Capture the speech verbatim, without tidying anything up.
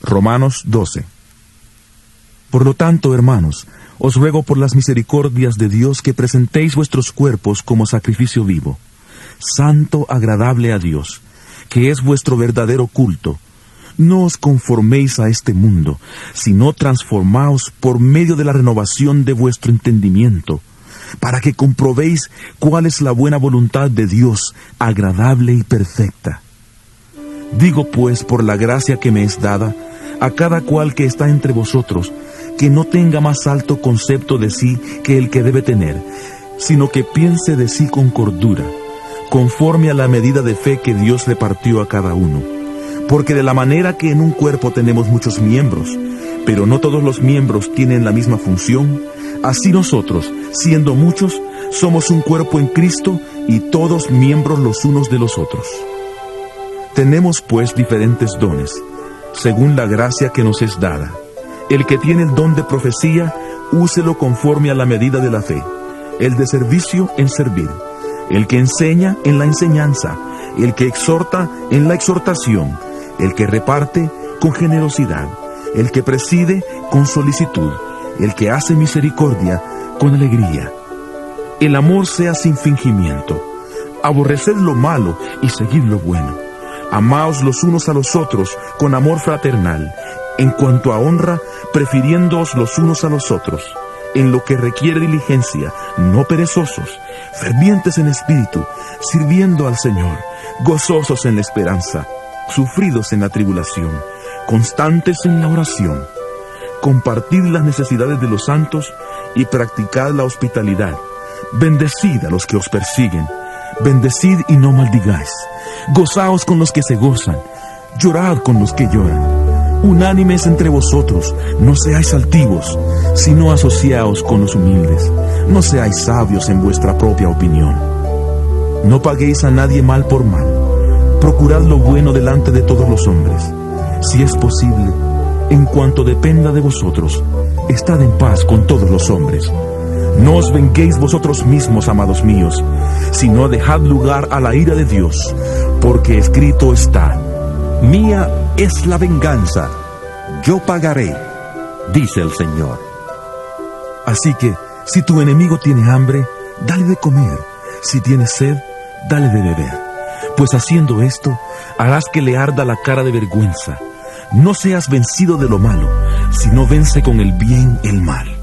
Romanos doce. Por lo tanto, hermanos, os ruego por las misericordias de Dios que presentéis vuestros cuerpos como sacrificio vivo, santo, agradable a Dios, que es vuestro verdadero culto. No os conforméis a este mundo, sino transformaos por medio de la renovación de vuestro entendimiento, para que comprobéis cuál es la buena voluntad de Dios, agradable y perfecta. Digo pues, por la gracia que me es dada, a cada cual que está entre vosotros, que no tenga más alto concepto de sí que el que debe tener, sino que piense de sí con cordura, conforme a la medida de fe que Dios repartió a cada uno. Porque de la manera que en un cuerpo tenemos muchos miembros, pero no todos los miembros tienen la misma función, así nosotros, siendo muchos, somos un cuerpo en Cristo y todos miembros los unos de los otros. Tenemos pues diferentes dones, según la gracia que nos es dada. El que tiene el don de profecía, úselo conforme a la medida de la fe. El de servicio, en servir. El que enseña, en la enseñanza. El que exhorta, en la exhortación. El que reparte, con generosidad. El que preside, con solicitud. El que hace misericordia, con alegría. El amor sea sin fingimiento. Aborreced lo malo y seguid lo bueno. Amaos los unos a los otros con amor fraternal. En cuanto a honra, prefiriéndoos los unos a los otros. En lo que requiere diligencia, no perezosos, fervientes en espíritu, sirviendo al Señor, gozosos en la esperanza, sufridos en la tribulación, constantes en la oración. Compartid las necesidades de los santos y practicad la hospitalidad. Bendecid a los que os persiguen. Bendecid y no maldigáis. Gozaos con los que se gozan. Llorad con los que lloran. Unánimes entre vosotros, no seáis altivos, sino asociaos con los humildes. No seáis sabios en vuestra propia opinión. No paguéis a nadie mal por mal. Procurad lo bueno delante de todos los hombres. Si es posible, en cuanto dependa de vosotros, estad en paz con todos los hombres. No os venguéis vosotros mismos, amados míos, sino dejad lugar a la ira de Dios, porque escrito está: Mía es la venganza, yo pagaré, dice el Señor. Así que, si tu enemigo tiene hambre, dale de comer. Si tiene sed, dale de beber. Pues haciendo esto, harás que le arda la cara de vergüenza. No seas vencido de lo malo, sino vence con el bien el mal.